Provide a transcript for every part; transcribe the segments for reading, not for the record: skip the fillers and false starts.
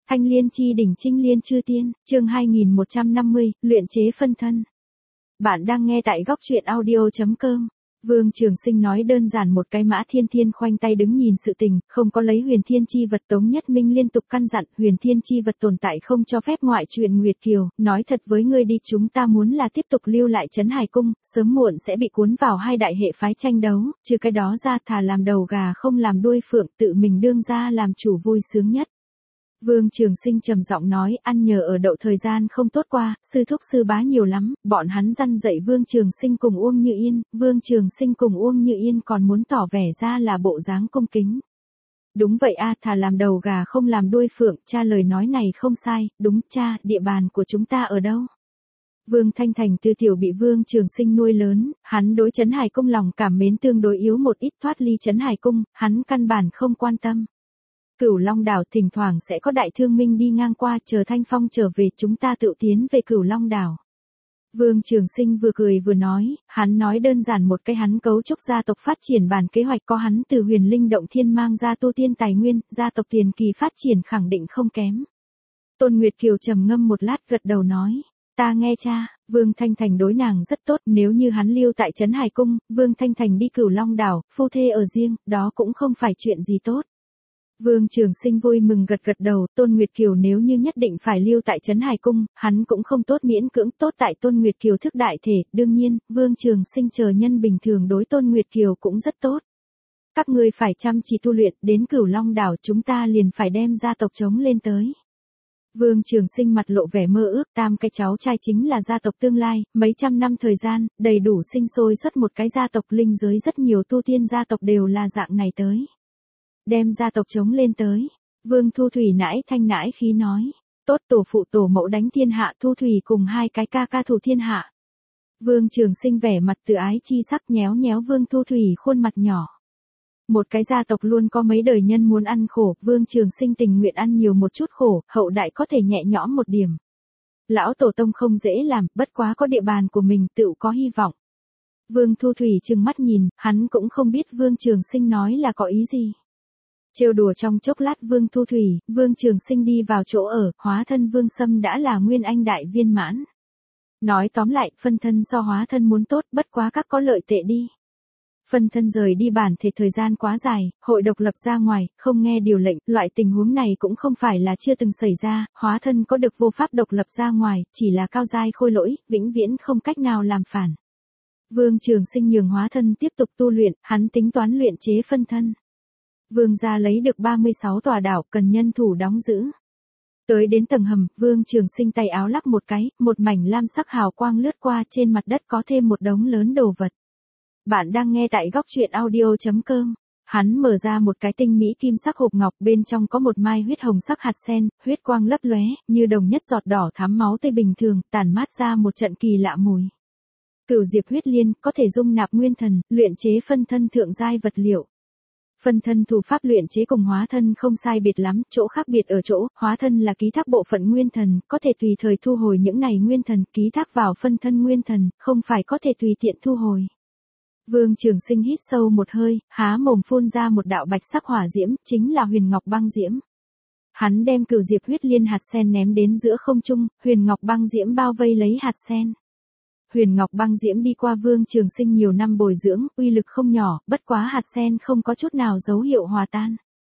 Thanh liên chi đỉnh trinh liên chư tiên, chương 2150, luyện chế phân thân. Bạn đang nghe tại góc truyện audio.com. Vương Trường Sinh nói đơn giản một cái Mã Thiên Thiên khoanh tay đứng nhìn sự tình, không có lấy huyền thiên chi vật. Tống Nhất Minh liên tục căn dặn huyền thiên chi vật tồn tại không cho phép ngoại truyền. Nguyệt Kiều, nói thật với ngươi đi, chúng ta muốn là tiếp tục lưu lại Trấn Hải Cung, sớm muộn sẽ bị cuốn vào hai đại hệ phái tranh đấu, trừ cái đó ra thà làm đầu gà không làm đuôi phượng, tự mình đương ra làm chủ vui sướng nhất. Vương Trường Sinh trầm giọng nói, ăn nhờ ở đậu thời gian không tốt qua, sư thúc sư bá nhiều lắm, bọn hắn răn dạy Vương Trường Sinh cùng Uông Như Yên, Vương Trường Sinh cùng Uông Như Yên còn muốn tỏ vẻ ra là bộ dáng cung kính. Đúng vậy a, thà làm đầu gà không làm đuôi phượng, cha lời nói này không sai, đúng cha, địa bàn của chúng ta ở đâu? Vương Thanh Thành từ tiểu bị Vương Trường Sinh nuôi lớn, hắn đối Trấn Hải Cung lòng cảm mến tương đối yếu một ít, thoát ly Trấn Hải Cung, hắn căn bản không quan tâm. Cửu Long đảo thỉnh thoảng sẽ có đại thương minh đi ngang qua, chờ Thanh Phong trở về chúng ta tự tiến về Cửu Long đảo. Vương Trường Sinh vừa cười vừa nói, hắn nói đơn giản một cái, hắn cấu trúc gia tộc phát triển bản kế hoạch, có hắn từ Huyền Linh Động Thiên mang ra tu tiên tài nguyên, gia tộc tiền kỳ phát triển khẳng định không kém. Tôn Nguyệt Kiều trầm ngâm một lát gật đầu nói, ta nghe cha. Vương Thanh Thành đối nàng rất tốt, nếu như hắn lưu tại Trấn Hải Cung, Vương Thanh Thành đi Cửu Long đảo, phu thê ở riêng, đó cũng không phải chuyện gì tốt. Vương Trường Sinh vui mừng gật gật đầu, Tôn Nguyệt Kiều nếu như nhất định phải lưu tại Trấn Hải Cung, hắn cũng không tốt miễn cưỡng, tốt tại Tôn Nguyệt Kiều thức đại thể, đương nhiên, Vương Trường Sinh chờ nhân bình thường đối Tôn Nguyệt Kiều cũng rất tốt. Các ngươi phải chăm chỉ tu luyện, đến Cửu Long đảo chúng ta liền phải đem gia tộc chống lên tới. Vương Trường Sinh mặt lộ vẻ mơ ước, tam cái cháu trai chính là gia tộc tương lai, mấy trăm năm thời gian, đầy đủ sinh sôi xuất một cái gia tộc, linh giới rất nhiều tu tiên gia tộc đều là dạng này tới. Đem gia tộc chống lên tới. Vương Thu Thủy nãi thanh nãi khí nói. Tốt, tổ phụ tổ mẫu đánh thiên hạ, Thu Thủy cùng hai cái ca ca thủ thiên hạ. Vương Trường Sinh vẻ mặt tự ái chi sắc, nhéo nhéo Vương Thu Thủy khuôn mặt nhỏ. Một cái gia tộc luôn có mấy đời nhân muốn ăn khổ, Vương Trường Sinh tình nguyện ăn nhiều một chút khổ, hậu đại có thể nhẹ nhõm một điểm. Lão tổ tông không dễ làm, bất quá có địa bàn của mình tự có hy vọng. Vương Thu Thủy trừng mắt nhìn, hắn cũng không biết Vương Trường Sinh nói là có ý gì. Trêu đùa trong chốc lát Vương Thu Thủy, Vương Trường Sinh đi vào chỗ ở, hóa thân Vương Sâm đã là nguyên anh đại viên mãn. Nói tóm lại, phân thân so hóa thân muốn tốt, bất quá các có lợi tệ đi. Phân thân rời đi bản thể thời gian quá dài, hội độc lập ra ngoài, không nghe điều lệnh, loại tình huống này cũng không phải là chưa từng xảy ra, hóa thân có được vô pháp độc lập ra ngoài, chỉ là cao giai khôi lỗi, vĩnh viễn không cách nào làm phản. Vương Trường Sinh nhường hóa thân tiếp tục tu luyện, hắn tính toán luyện chế phân thân. Vương gia lấy được 36 tòa đảo, cần nhân thủ đóng giữ. Tới đến tầng hầm, Vương Trường Sinh tay áo lắc một cái, một mảnh lam sắc hào quang lướt qua, trên mặt đất có thêm một đống lớn đồ vật. Bạn đang nghe tại góc truyện audio.com. Hắn mở ra một cái tinh mỹ kim sắc hộp ngọc, bên trong có một mai huyết hồng sắc hạt sen, huyết quang lấp lóe, như đồng nhất giọt đỏ thắm máu tươi bình thường, tản mát ra một trận kỳ lạ mùi. Cửu diệp huyết liên, có thể dung nạp nguyên thần, luyện chế phân thân thượng giai vật liệu. Phân thân thủ pháp luyện chế cùng hóa thân không sai biệt lắm, chỗ khác biệt ở chỗ, hóa thân là ký thác bộ phận nguyên thần, có thể tùy thời thu hồi những này nguyên thần, ký thác vào phân thân nguyên thần, không phải có thể tùy tiện thu hồi. Vương Trường Sinh hít sâu một hơi, há mồm phun ra một đạo bạch sắc hỏa diễm, chính là huyền ngọc băng diễm. Hắn đem cửu diệp huyết liên hạt sen ném đến giữa không trung, huyền ngọc băng diễm bao vây lấy hạt sen. Huyền ngọc băng diễm đi qua Vương Trường Sinh nhiều năm bồi dưỡng, uy lực không nhỏ, bất quá hạt sen không có chút nào dấu hiệu hòa tan.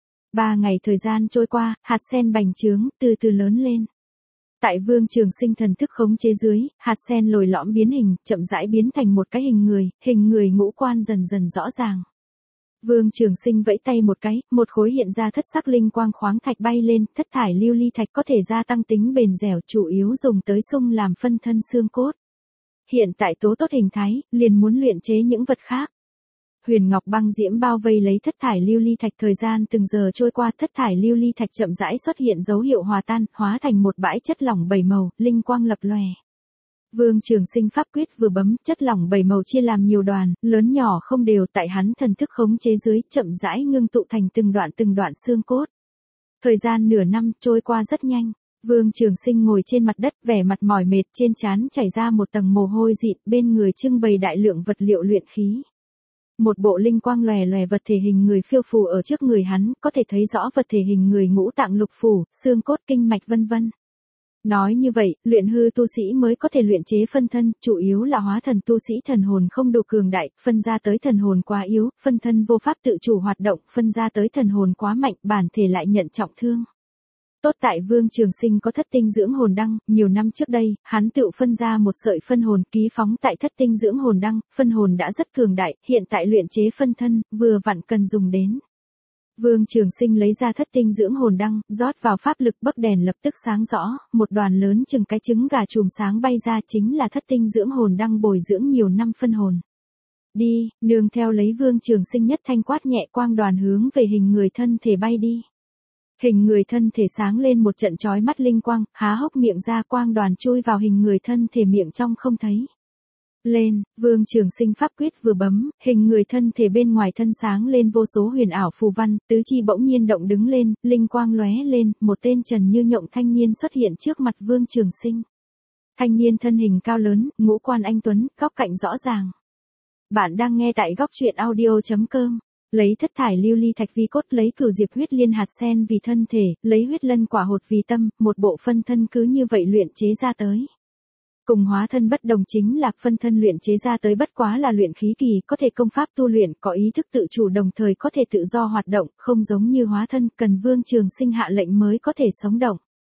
3 ngày thời gian trôi qua, hạt sen bành trướng, từ từ lớn lên. Tại Vương Trường Sinh thần thức khống chế dưới, hạt sen lồi lõm biến hình, chậm rãi biến thành một cái hình người ngũ quan dần dần rõ ràng. Vương Trường Sinh vẫy tay một cái, một khối hiện ra thất sắc linh quang khoáng thạch bay lên, thất thải lưu ly thạch có thể gia tăng tính bền dẻo, chủ yếu dùng tới xung làm phân thân xương cốt. Hiện tại tố tốt hình thái, liền muốn luyện chế những vật khác. Huyền ngọc băng diễm bao vây lấy thất thải lưu ly thạch, thời gian từng giờ trôi qua, thất thải lưu ly thạch chậm rãi xuất hiện dấu hiệu hòa tan, hóa thành một bãi chất lỏng 7 màu, linh quang lập lòe. Vương Trường Sinh pháp quyết vừa bấm, chất lỏng 7 màu chia làm nhiều đoàn, lớn nhỏ không đều, tại hắn thần thức khống chế dưới, chậm rãi ngưng tụ thành từng đoạn xương cốt. Thời gian nửa năm trôi qua rất nhanh. Vương Trường Sinh ngồi trên mặt đất, vẻ mặt mỏi mệt, trên trán chảy ra một tầng mồ hôi dịn, bên người trưng bày đại lượng vật liệu luyện khí. Một bộ linh quang lòe lòe vật thể hình người phiêu phù ở trước người hắn, có thể thấy rõ vật thể hình người ngũ tạng lục phủ, xương cốt kinh mạch vân vân. Nói như vậy, luyện hư tu sĩ mới có thể luyện chế phân thân, chủ yếu là hóa thần tu sĩ thần hồn không đủ cường đại, phân ra tới thần hồn quá yếu, phân thân vô pháp tự chủ hoạt động, phân ra tới thần hồn quá mạnh, bản thể lại nhận trọng thương. Tốt tại Vương Trường Sinh có thất tinh dưỡng hồn đăng, nhiều năm trước đây, hắn tự phân ra một sợi phân hồn ký phóng tại thất tinh dưỡng hồn đăng, phân hồn đã rất cường đại, hiện tại luyện chế phân thân, vừa vặn cần dùng đến. Vương Trường Sinh lấy ra thất tinh dưỡng hồn đăng, rót vào pháp lực bấc đèn lập tức sáng rõ, một đoàn lớn chừng cái trứng gà chùm sáng bay ra chính là thất tinh dưỡng hồn đăng bồi dưỡng nhiều năm phân hồn. Đi, nương theo lấy Vương Trường Sinh nhất thanh quát nhẹ quang đoàn hướng về hình người thân thể bay đi. Hình người thân thể sáng lên một trận chói mắt linh quang, há hốc miệng ra quang đoàn chui vào hình người thân thể miệng trong không thấy. Lên, Vương Trường Sinh pháp quyết vừa bấm, hình người thân thể bên ngoài thân sáng lên vô số huyền ảo phù văn, tứ chi bỗng nhiên động đứng lên, linh quang lóe lên, một tên trần như nhộng thanh niên xuất hiện trước mặt Vương Trường Sinh. Thanh niên thân hình cao lớn, ngũ quan anh tuấn, góc cạnh rõ ràng. Bạn đang nghe tại góc truyện audio.com. Lấy thất thải lưu ly thạch vi cốt, lấy cửu diệp huyết liên hạt sen vì thân thể, lấy huyết lân quả hột vì tâm, một bộ phân thân cứ như vậy luyện chế ra tới. Cùng hóa thân bất đồng chính là phân thân luyện chế ra tới bất quá là luyện khí kỳ, có thể công pháp tu luyện, có ý thức tự chủ đồng thời có thể tự do hoạt động, không giống như hóa thân cần Vương Trường Sinh hạ lệnh mới có thể sống động.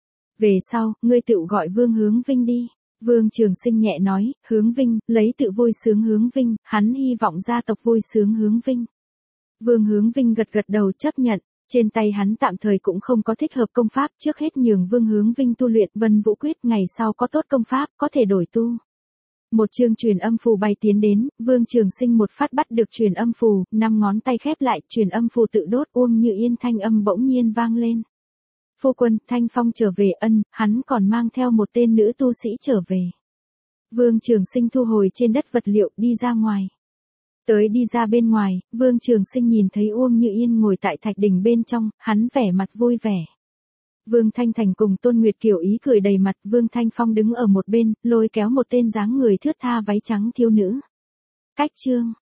Về sau, ngươi tự gọi Vương Hướng Vinh đi. Vương Trường Sinh nhẹ nói, Hướng Vinh, lấy tự vui sướng Hướng Vinh, hắn hy vọng gia tộc vui sướng Hướng Vinh. Vương Hướng Vinh gật gật đầu chấp nhận, trên tay hắn tạm thời cũng không có thích hợp công pháp, trước hết nhường Vương Hướng Vinh tu luyện Vân Vũ Quyết, ngày sau có tốt công pháp, có thể đổi tu. Một chương truyền âm phù bay tiến đến, Vương Trường Sinh một phát bắt được truyền âm phù, 5 ngón tay khép lại, truyền âm phù tự đốt, Uông Như Yên thanh âm bỗng nhiên vang lên. Phu quân, Thanh Phong trở về, ân, hắn còn mang theo một tên nữ tu sĩ trở về. Vương Trường Sinh thu hồi trên đất vật liệu, đi ra ngoài. Tới đi ra bên ngoài, Vương Trường Sinh nhìn thấy Uông Như Yên ngồi tại thạch đỉnh bên trong, hắn vẻ mặt vui vẻ. Vương Thanh Thành cùng Tôn Nguyệt Kiều ý cười đầy mặt, Vương Thanh Phong đứng ở một bên, lôi kéo một tên dáng người thướt tha váy trắng thiếu nữ. Cách chương,